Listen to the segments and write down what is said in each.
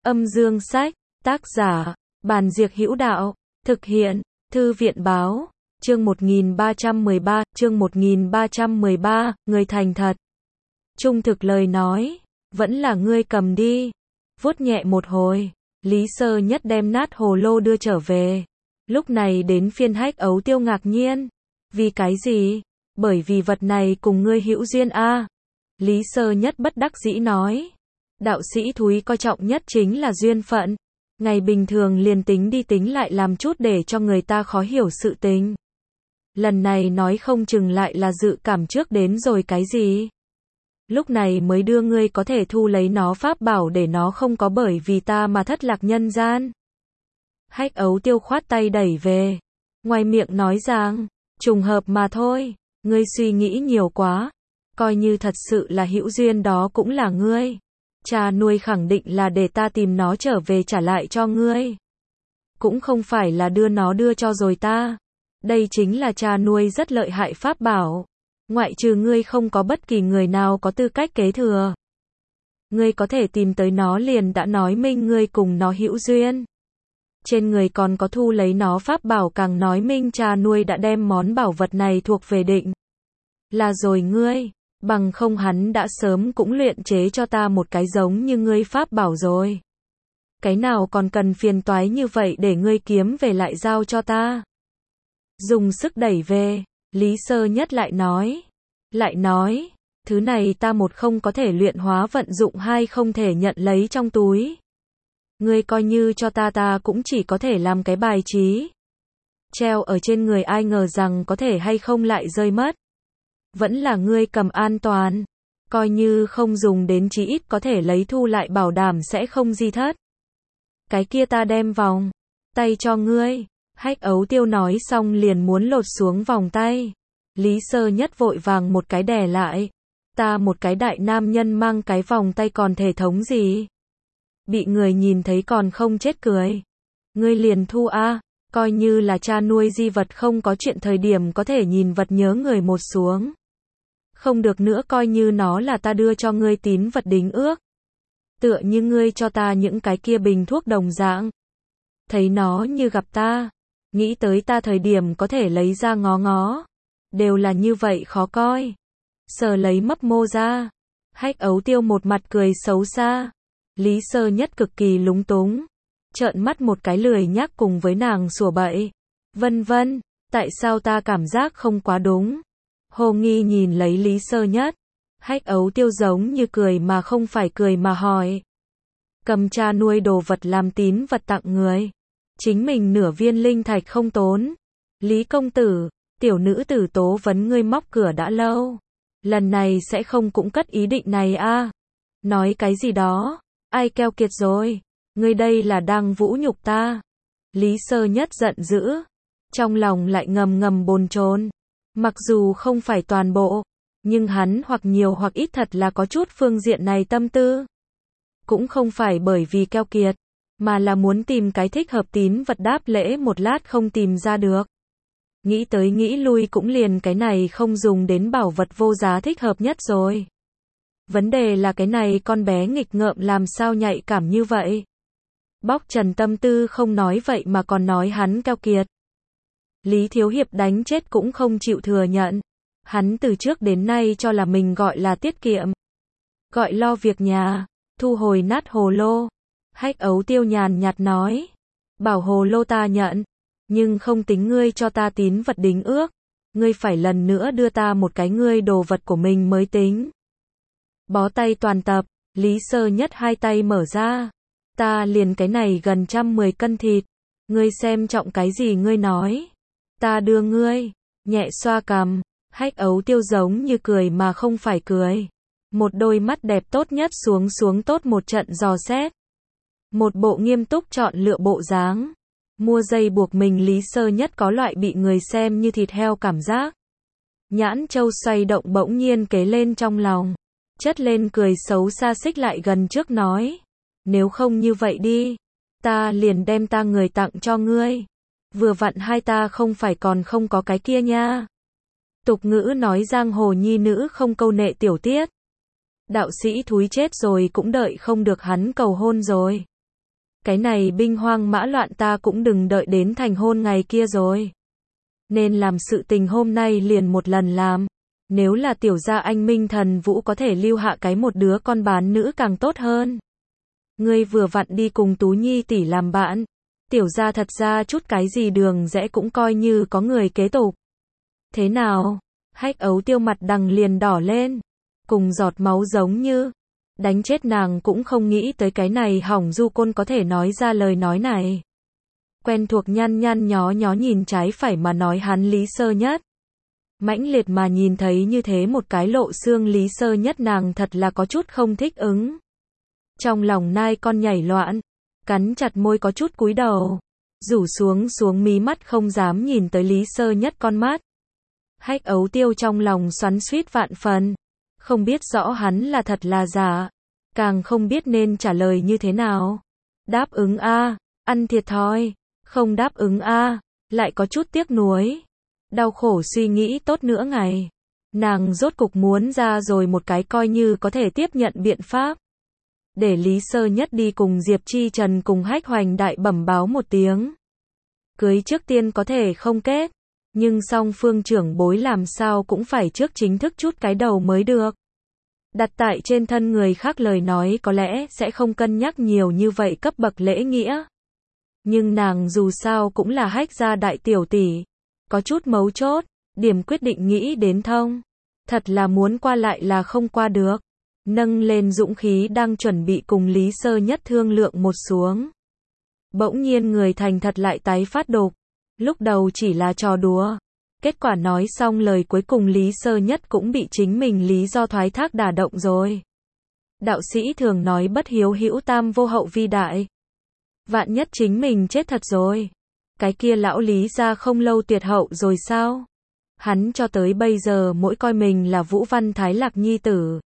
Âm dương sách, tác giả, Bàn Diệc Hữu Đạo, thực hiện, Thư viện Báo, chương 1313, người thành thật. Trung thực lời nói, vẫn là ngươi cầm đi. Vuốt nhẹ một hồi, Lý Sơ Nhất đem nát hồ lô đưa trở về. Lúc này đến phiên Hách Ấu Tiêu ngạc nhiên. Vì cái gì? Bởi vì vật này cùng ngươi hữu duyên a. Lý Sơ Nhất bất đắc dĩ nói. Đạo sĩ Thúy coi trọng nhất chính là duyên phận. Ngày bình thường liền tính đi tính lại làm chút để cho người ta khó hiểu sự tình. Lần này nói không chừng lại là dự cảm trước đến rồi cái gì. Lúc này mới đưa ngươi có thể thu lấy nó pháp bảo để nó không có bởi vì ta mà thất lạc nhân gian. Hách Ấu Tiêu khoát tay đẩy về. Ngoài miệng nói rằng, trùng hợp mà thôi, ngươi suy nghĩ nhiều quá. Coi như thật sự là hữu duyên đó cũng là ngươi. Cha nuôi khẳng định là để ta tìm nó trở về trả lại cho ngươi. Cũng không phải là đưa nó đưa cho rồi ta. Đây chính là cha nuôi rất lợi hại pháp bảo. Ngoại trừ ngươi không có bất kỳ người nào có tư cách kế thừa. Ngươi có thể tìm tới nó liền đã nói minh ngươi cùng nó hữu duyên. Trên người còn có thu lấy nó pháp bảo càng nói minh cha nuôi đã đem món bảo vật này thuộc về định. Là rồi ngươi, bằng không hắn đã sớm cũng luyện chế cho ta một cái giống như ngươi pháp bảo rồi. Cái nào còn cần phiền toái như vậy để ngươi kiếm về lại giao cho ta. Dùng sức đẩy về, Lý Sơ Nhất lại nói, thứ này ta một không có thể luyện hóa vận dụng, hai không thể nhận lấy trong túi. Ngươi coi như cho ta cũng chỉ có thể làm cái bài trí. Treo ở trên người ai ngờ rằng có thể hay không lại rơi mất. Vẫn là ngươi cầm an toàn. Coi như không dùng đến chí ít có thể lấy thu lại bảo đảm sẽ không di thất. Cái kia ta đem vòng tay cho ngươi. Hách Ấu Tiêu nói xong liền muốn lột xuống vòng tay. Lý Sơ Nhất vội vàng một cái đè lại. Ta một cái đại nam nhân mang cái vòng tay còn thể thống gì? Bị người nhìn thấy còn không chết cười. Ngươi liền thu a, coi như là cha nuôi di vật không có chuyện thời điểm có thể nhìn vật nhớ người một xuống. Không được nữa coi như nó là ta đưa cho ngươi tín vật đính ước. Tựa như ngươi cho ta những cái kia bình thuốc đồng dạng. Thấy nó như gặp ta. Nghĩ tới ta thời điểm có thể lấy ra ngó ngó. Đều là như vậy khó coi. Sờ lấy mấp mô ra. Hách Ấu Tiêu một mặt cười xấu xa. Lý Sơ Nhất cực kỳ lúng túng. Trợn mắt một cái lười nhác cùng với nàng sủa bậy. Vân vân, tại sao ta cảm giác không quá đúng? Hồ nghi nhìn lấy Lý Sơ Nhất. Hách Ấu Tiêu giống như cười mà không phải cười mà hỏi. Cầm cha nuôi đồ vật làm tín vật tặng người. Chính mình nửa viên linh thạch không tốn. Lý công tử, tiểu nữ tử tố vấn ngươi móc cửa đã lâu. Lần này sẽ không cũng cất ý định này a? Nói cái gì đó? Ai keo kiệt rồi? Ngươi đây là đang vũ nhục ta. Lý Sơ Nhất giận dữ. Trong lòng lại ngầm ngầm bồn chồn. Mặc dù không phải toàn bộ, nhưng hắn hoặc nhiều hoặc ít thật là có chút phương diện này tâm tư. Cũng không phải bởi vì keo kiệt, mà là muốn tìm cái thích hợp tín vật đáp lễ một lát không tìm ra được. Nghĩ tới nghĩ lui cũng liền cái này không dùng đến bảo vật vô giá thích hợp nhất rồi. Vấn đề là cái này con bé nghịch ngợm làm sao nhạy cảm như vậy. Bóc trần tâm tư không nói vậy mà còn nói hắn keo kiệt. Lý Thiếu Hiệp đánh chết cũng không chịu thừa nhận. Hắn từ trước đến nay cho là mình gọi là tiết kiệm. Gọi lo việc nhà, thu hồi nát hồ lô. Hách Ấu Tiêu nhàn nhạt nói. Bảo hồ lô ta nhận, nhưng không tính ngươi cho ta tín vật đính ước. Ngươi phải lần nữa đưa ta một cái ngươi đồ vật của mình mới tính. Bó tay toàn tập, Lý Sơ Nhất hai tay mở ra. Ta liền cái này gần 110 cân thịt. Ngươi xem trọng cái gì ngươi nói. Ta đưa ngươi, nhẹ xoa cằm. Hách Ấu Tiêu giống như cười mà không phải cười. Một đôi mắt đẹp tốt nhất xuống tốt một trận dò xét. Một bộ nghiêm túc chọn lựa bộ dáng. Mua dây buộc mình Lý Sơ Nhất có loại bị người xem như thịt heo cảm giác. Nhãn châu xoay động bỗng nhiên kế lên trong lòng. Chất lên cười xấu xa xích lại gần trước nói. Nếu không như vậy đi. Ta liền đem ta người tặng cho ngươi. Vừa vặn hai ta không phải còn không có cái kia nha. Tục ngữ nói giang hồ nhi nữ không câu nệ tiểu tiết. Đạo sĩ Thúy chết rồi cũng đợi không được hắn cầu hôn rồi. Cái này binh hoang mã loạn ta cũng đừng đợi đến thành hôn ngày kia rồi. Nên làm sự tình hôm nay liền một lần làm. Nếu là tiểu gia anh Minh Thần Vũ có thể lưu hạ cái một đứa con bán nữ càng tốt hơn. Ngươi vừa vặn đi cùng Tú Nhi tỷ làm bạn. Tiểu gia thật ra chút cái gì đường rẽ cũng coi như có người kế tục. Thế nào? Hách Ấu Tiêu mặt đằng liền đỏ lên. Cùng giọt máu giống như. Đánh chết nàng cũng không nghĩ tới cái này hỏng du côn có thể nói ra lời nói này. Quen thuộc nhăn nhăn nhó nhó nhìn trái phải mà nói hắn Lý Sơ Nhất. Mãnh liệt mà nhìn thấy như thế một cái lộ xương Lý Sơ Nhất nàng thật là có chút không thích ứng. Trong lòng nai con nhảy loạn, cắn chặt môi có chút cúi đầu, rủ xuống mí mắt không dám nhìn tới Lý Sơ Nhất con mắt. Hách Ấu Tiêu trong lòng xoắn xuýt vạn phần, không biết rõ hắn là thật là giả, càng không biết nên trả lời như thế nào. Đáp ứng a, ăn thiệt thòi, không đáp ứng a, lại có chút tiếc nuối. Đau khổ suy nghĩ tốt nửa ngày, nàng rốt cục muốn ra rồi một cái coi như có thể tiếp nhận biện pháp. Để Lý Sơ Nhất đi cùng Diệp Chi Trần cùng Hách Hoành Đại bẩm báo một tiếng. Cưới trước tiên có thể không kết, nhưng song phương trưởng bối làm sao cũng phải trước chính thức chút cái đầu mới được. Đặt tại trên thân người khác lời nói có lẽ sẽ không cân nhắc nhiều như vậy cấp bậc lễ nghĩa. Nhưng nàng dù sao cũng là Hách gia đại tiểu tỷ, có chút mấu chốt, điểm quyết định nghĩ đến thông. Thật là muốn qua lại là không qua được. Nâng lên dũng khí đang chuẩn bị cùng Lý Sơ Nhất thương lượng một xuống. Bỗng nhiên người thành thật lại tái phát đột. Lúc đầu chỉ là trò đùa. Kết quả nói xong lời cuối cùng Lý Sơ Nhất cũng bị chính mình lý do thoái thác đả động rồi. Đạo sĩ thường nói bất hiếu hữu tam vô hậu vi đại. Vạn nhất chính mình chết thật rồi. Cái kia lão Lý gia không lâu tuyệt hậu rồi sao? Hắn cho tới bây giờ mỗi coi mình là Vũ Văn Thái Lạc nhi tử.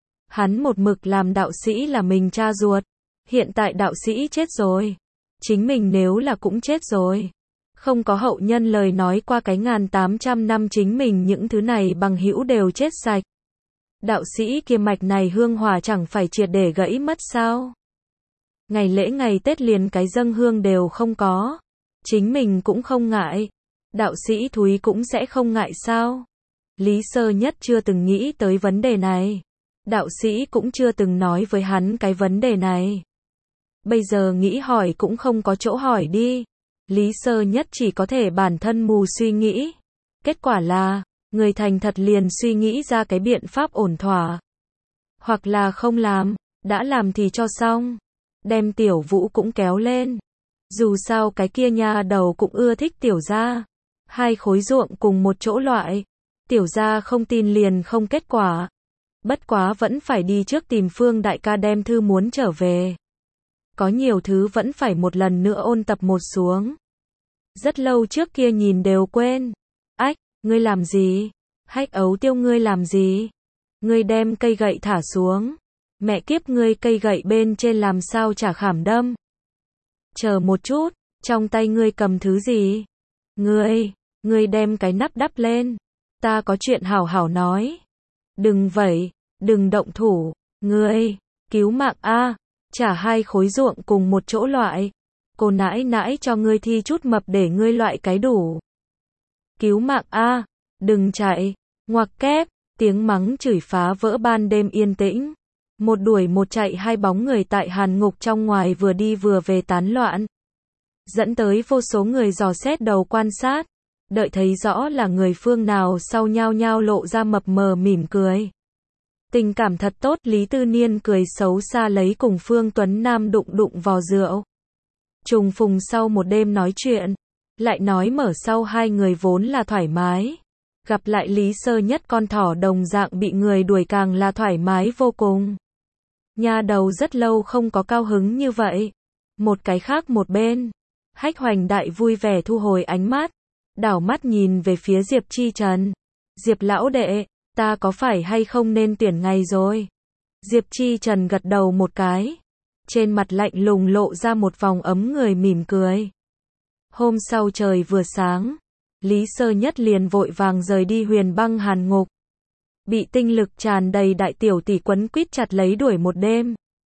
Hắn một mực làm đạo sĩ là mình cha ruột. Hiện tại đạo sĩ chết rồi. Chính mình nếu là cũng chết rồi. Không có hậu nhân lời nói qua cái 1800 năm chính mình những thứ này bằng hữu đều chết sạch. Đạo sĩ kia mạch này hương hỏa chẳng phải triệt để gãy mất sao? Ngày lễ ngày Tết liền cái dâng hương đều không có. Chính mình cũng không ngại. Đạo sĩ Thúy cũng sẽ không ngại sao? Lý Sơ Nhất chưa từng nghĩ tới vấn đề này. Đạo sĩ cũng chưa từng nói với hắn cái vấn đề này. Bây giờ nghĩ hỏi cũng không có chỗ hỏi đi. Lý Sơ Nhất chỉ có thể bản thân mù suy nghĩ. Kết quả là, người thành thật liền suy nghĩ ra cái biện pháp ổn thỏa. Hoặc là không làm, đã làm thì cho xong. Đem Tiểu Vũ cũng kéo lên. Dù sao cái kia nha đầu cũng ưa thích Tiểu gia. Hai khối ruộng cùng một chỗ loại. Tiểu gia không tin liền không kết quả. Bất quá vẫn phải đi trước tìm Phương đại ca đem thư muốn trở về. Có nhiều thứ vẫn phải một lần nữa ôn tập một xuống. Rất lâu trước kia nhìn đều quên. Ách, ngươi làm gì? Hách Ấu Tiêu ngươi làm gì? Ngươi đem cây gậy thả xuống. Mẹ kiếp ngươi cây gậy bên trên làm sao chả khảm đâm. Chờ một chút, trong tay ngươi cầm thứ gì? Ngươi đem cái nắp đắp lên. Ta có chuyện hảo hảo nói. Đừng vậy, đừng động thủ. Ngươi, cứu mạng a, trả hai khối ruộng cùng một chỗ loại. Cô nãi nãi cho ngươi thi chút mập để ngươi loại cái đủ. Cứu mạng a, đừng chạy. Ngoặc kép, tiếng mắng chửi phá vỡ ban đêm yên tĩnh. Một đuổi một chạy hai bóng người tại hàn ngục trong ngoài vừa đi vừa về tán loạn. Dẫn tới vô số người dò xét đầu quan sát. Đợi thấy rõ là người phương nào sau nhao nhao lộ ra mập mờ mỉm cười. Tình cảm thật tốt, Lý Tư Niên cười xấu xa lấy cùng Phương Tuấn Nam đụng vò rượu. Trùng phùng sau một đêm nói chuyện, lại nói mở sau hai người vốn là thoải mái. Gặp lại Lý Sơ Nhất con thỏ đồng dạng bị người đuổi càng là thoải mái vô cùng. Nha đầu rất lâu không có cao hứng như vậy. Một cái khác một bên, Hách Hoành Đại vui vẻ thu hồi ánh mắt, đảo mắt nhìn về phía Diệp Chi Trần. Diệp lão đệ, ta có phải hay không nên tuyển ngày rồi? Diệp Chi Trần gật đầu một cái. Trên mặt lạnh lùng lộ ra một vòng ấm người mỉm cười. Hôm sau trời vừa sáng, Lý Sơ Nhất liền vội vàng rời đi Huyền Băng Hàn Ngục. Bị tinh lực tràn đầy đại tiểu tỷ quấn quýt chặt lấy đuổi một đêm.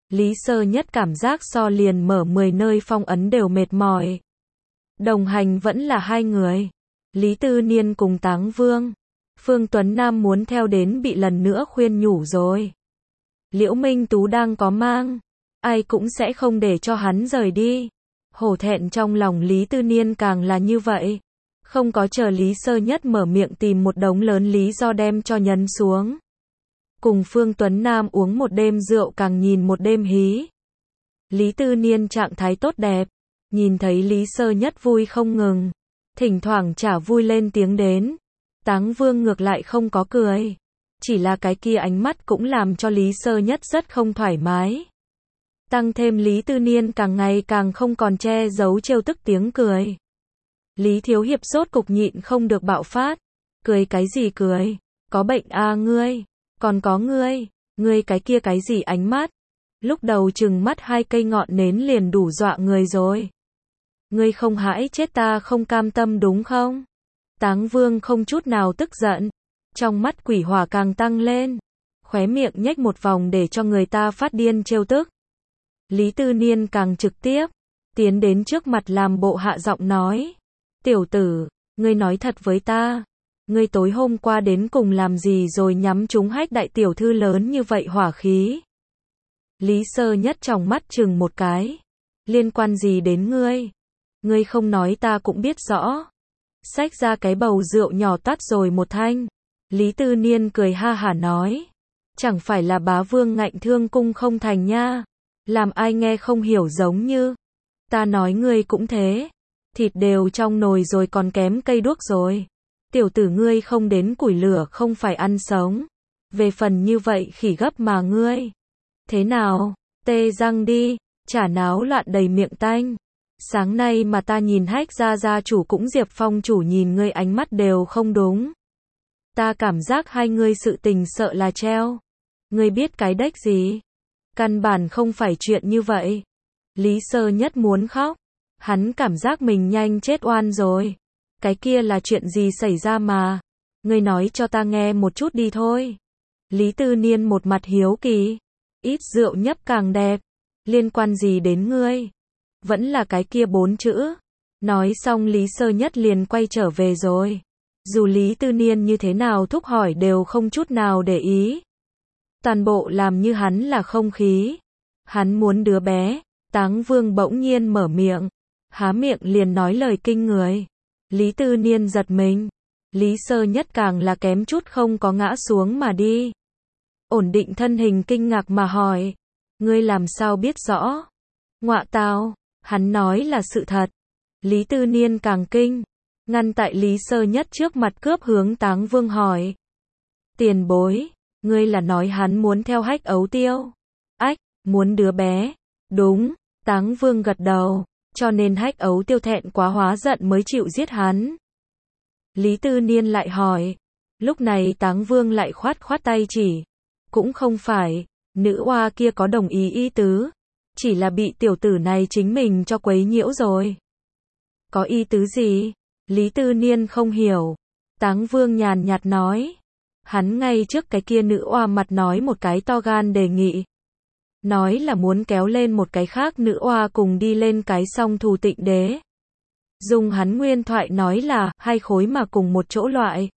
Lý Sơ Nhất cảm giác so liền mở 10 nơi phong ấn đều mệt mỏi. Đồng hành vẫn là hai người. Lý Tư Niên cùng Táng Vương. Phương Tuấn Nam muốn theo đến bị lần nữa khuyên nhủ rồi. Liễu Minh Tú đang có mang. Ai cũng sẽ không để cho hắn rời đi. Hổ thẹn trong lòng Lý Tư Niên càng là như vậy. Không có chờ Lý Sơ Nhất mở miệng tìm một đống lớn lý do đem cho nhấn xuống. Cùng Phương Tuấn Nam uống một đêm rượu càng nhìn một đêm hí. Lý Tư Niên trạng thái tốt đẹp. Nhìn thấy Lý Sơ Nhất vui không ngừng. Thỉnh thoảng chả vui lên tiếng đến. Táng Vương ngược lại không có cười. Chỉ là cái kia ánh mắt cũng làm cho Lý Sơ Nhất rất không thoải mái. Tăng thêm Lý Tư Niên càng ngày càng không còn che giấu trêu tức tiếng cười. Lý Thiếu Hiệp sốt cục nhịn không được bạo phát. Cười cái gì cười? Có bệnh à ngươi? Còn có ngươi cái kia cái gì ánh mắt? Lúc đầu chừng mắt hai cây ngọn nến liền đủ dọa người rồi. Ngươi không hãi chết ta không cam tâm đúng không? Táng Vương không chút nào tức giận. Trong mắt quỷ hỏa càng tăng lên. Khóe miệng nhếch một vòng để cho người ta phát điên trêu tức. Lý Tư Niên càng trực tiếp. Tiến đến trước mặt làm bộ hạ giọng nói. Tiểu tử, ngươi nói thật với ta. Ngươi tối hôm qua đến cùng làm gì rồi nhắm trúng Hách đại tiểu thư lớn như vậy hỏa khí? Lý Sơ Nhất trong mắt chừng một cái. Liên quan gì đến ngươi? Ngươi không nói ta cũng biết rõ. Xách ra cái bầu rượu nhỏ tắt rồi một thanh. Lý Tư Niên cười ha hả nói. Chẳng phải là bá vương ngạnh thương cung không thành nha. Làm ai nghe không hiểu giống như. Ta nói ngươi cũng thế. Thịt đều trong nồi rồi còn kém cây đuốc rồi. Tiểu tử ngươi không đến củi lửa không phải ăn sống. Về phần như vậy khỉ gấp mà ngươi. Thế nào, tê răng đi, chả náo loạn đầy miệng tanh. Sáng nay mà ta nhìn Hách gia chủ cũng Diệp Phong chủ nhìn ngươi ánh mắt đều không đúng. Ta cảm giác hai ngươi sự tình sợ là treo. Ngươi biết cái đếch gì? Căn bản không phải chuyện như vậy. Lý Sơ Nhất muốn khóc. Hắn cảm giác mình nhanh chết oan rồi. Cái kia là chuyện gì xảy ra mà? Ngươi nói cho ta nghe một chút đi thôi. Lý Tư Niên một mặt hiếu kỳ. Ít rượu nhấp càng đẹp. Liên quan gì đến ngươi? Vẫn là cái kia 4 chữ. Nói xong Lý Sơ Nhất liền quay trở về rồi. Dù Lý Tư Niên như thế nào thúc hỏi đều không chút nào để ý. Toàn bộ làm như hắn là không khí. Hắn muốn đứa bé. Táng Vương bỗng nhiên mở miệng. Há miệng liền nói lời kinh người. Lý Tư Niên giật mình. Lý Sơ Nhất càng là kém chút không có ngã xuống mà đi. Ổn định thân hình kinh ngạc mà hỏi. Ngươi làm sao biết rõ? Ngọa tào, hắn nói là sự thật. Lý Tư Niên càng kinh. Ngăn tại Lý Sơ Nhất trước mặt cướp hướng Táng Vương hỏi. Tiền bối, ngươi là nói hắn muốn theo Hách ấu tiêu. Ách, muốn đứa bé. Đúng, Táng Vương gật đầu. Cho nên Hách ấu tiêu thẹn quá hóa giận mới chịu giết hắn. Lý Tư Niên lại hỏi. Lúc này Táng Vương lại khoát khoát tay chỉ. Cũng không phải, nữ oa kia có đồng ý tứ. Chỉ là bị tiểu tử này chính mình cho quấy nhiễu rồi. Có ý tứ gì? Lý Tư Niên không hiểu. Táng Vương nhàn nhạt nói. Hắn ngay trước cái kia nữ oa mặt nói một cái to gan đề nghị. Nói là muốn kéo lên một cái khác nữ oa cùng đi lên cái song thù Tịnh Đế. Dùng hắn nguyên thoại nói là hai khối mà cùng một chỗ loại.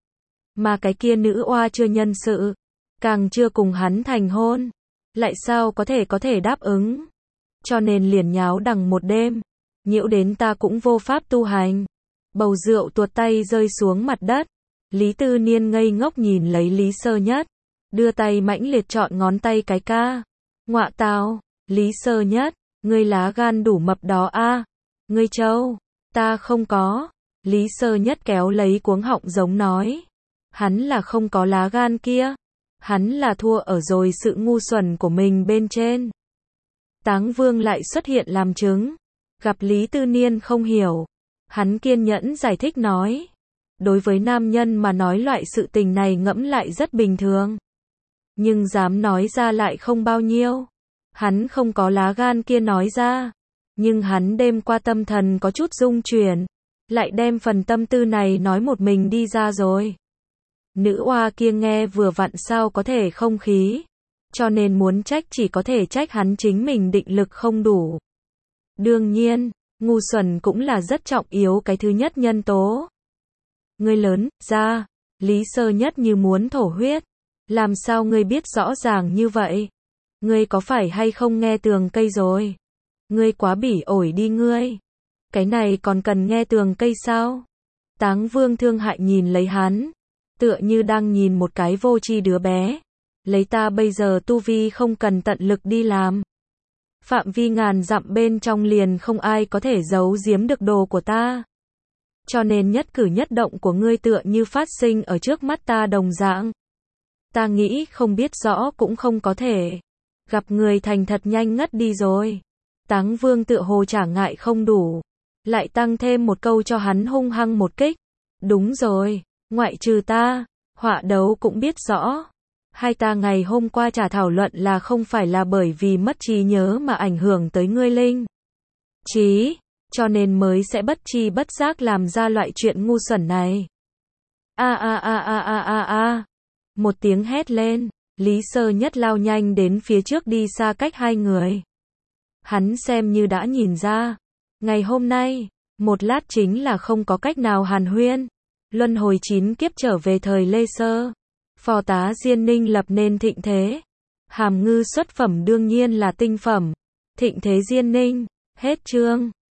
Mà cái kia nữ oa chưa nhân sự. Càng chưa cùng hắn thành hôn. Lại sao có thể đáp ứng. Cho nên liền nháo đằng một đêm. Nhiễu đến ta cũng vô pháp tu hành. Bầu rượu tuột tay rơi xuống mặt đất. Lý Tư Niên ngây ngốc nhìn lấy Lý Sơ Nhất. Đưa tay mãnh liệt chọn ngón tay cái ca. Ngọa tào, Lý Sơ Nhất, ngươi lá gan đủ mập đó a. Ngươi trâu, ta không có. Lý Sơ Nhất kéo lấy cuống họng giống nói. Hắn là không có lá gan kia. Hắn là thua ở rồi sự ngu xuẩn của mình bên trên. Táng Vương lại xuất hiện làm chứng. Gặp Lý Tư Niên không hiểu. Hắn kiên nhẫn giải thích nói. Đối với nam nhân mà nói loại sự tình này ngẫm lại rất bình thường. Nhưng dám nói ra lại không bao nhiêu. Hắn không có lá gan kia nói ra. Nhưng hắn đêm qua tâm thần có chút rung chuyển. Lại đem phần tâm tư này nói một mình đi ra rồi. Nữ oa kia nghe vừa vặn sao có thể không khí. cho nên muốn trách chỉ có thể trách hắn chính mình định lực không đủ. Đương nhiên, ngu xuẩn cũng là rất trọng yếu cái thứ nhất nhân tố. Ngươi lớn, ra, Lý Sơ Nhất như muốn thổ huyết. Làm sao ngươi biết rõ ràng như vậy? Ngươi có phải hay không nghe tường cây rồi? Ngươi quá bỉ ổi đi ngươi. Cái này còn cần nghe tường cây sao? Táng Vương thương hại nhìn lấy hắn, tựa như đang nhìn một cái vô tri đứa bé. Lấy ta bây giờ tu vi không cần tận lực đi làm. Phạm vi ngàn dặm bên trong liền không ai có thể giấu giếm được đồ của ta. Cho nên nhất cử nhất động của ngươi tựa như phát sinh ở trước mắt ta đồng dạng. Ta nghĩ không biết rõ cũng không có thể. Gặp người thành thật nhanh ngất đi rồi. Táng Vương tựa hồ trả ngại không đủ. Lại tăng thêm một câu cho hắn hung hăng một kích. Đúng rồi, ngoại trừ ta, Họa Đấu cũng biết rõ. Hai ta ngày hôm qua chả thảo luận là không phải là bởi vì mất trí nhớ mà ảnh hưởng tới ngươi linh trí, cho nên mới sẽ bất tri bất giác làm ra loại chuyện ngu xuẩn này. Một tiếng hét lên, Lý Sơ Nhất lao nhanh đến phía trước đi xa cách hai người. Hắn xem như đã nhìn ra, ngày hôm nay, một lát chính là không có cách nào hàn huyên. Luân hồi 9 kiếp trở về thời Lê Sơ. Phò tá Diên Ninh lập nên thịnh thế. Hàm Ngư xuất phẩm đương nhiên là tinh phẩm. Thịnh thế Diên Ninh. Hết chương.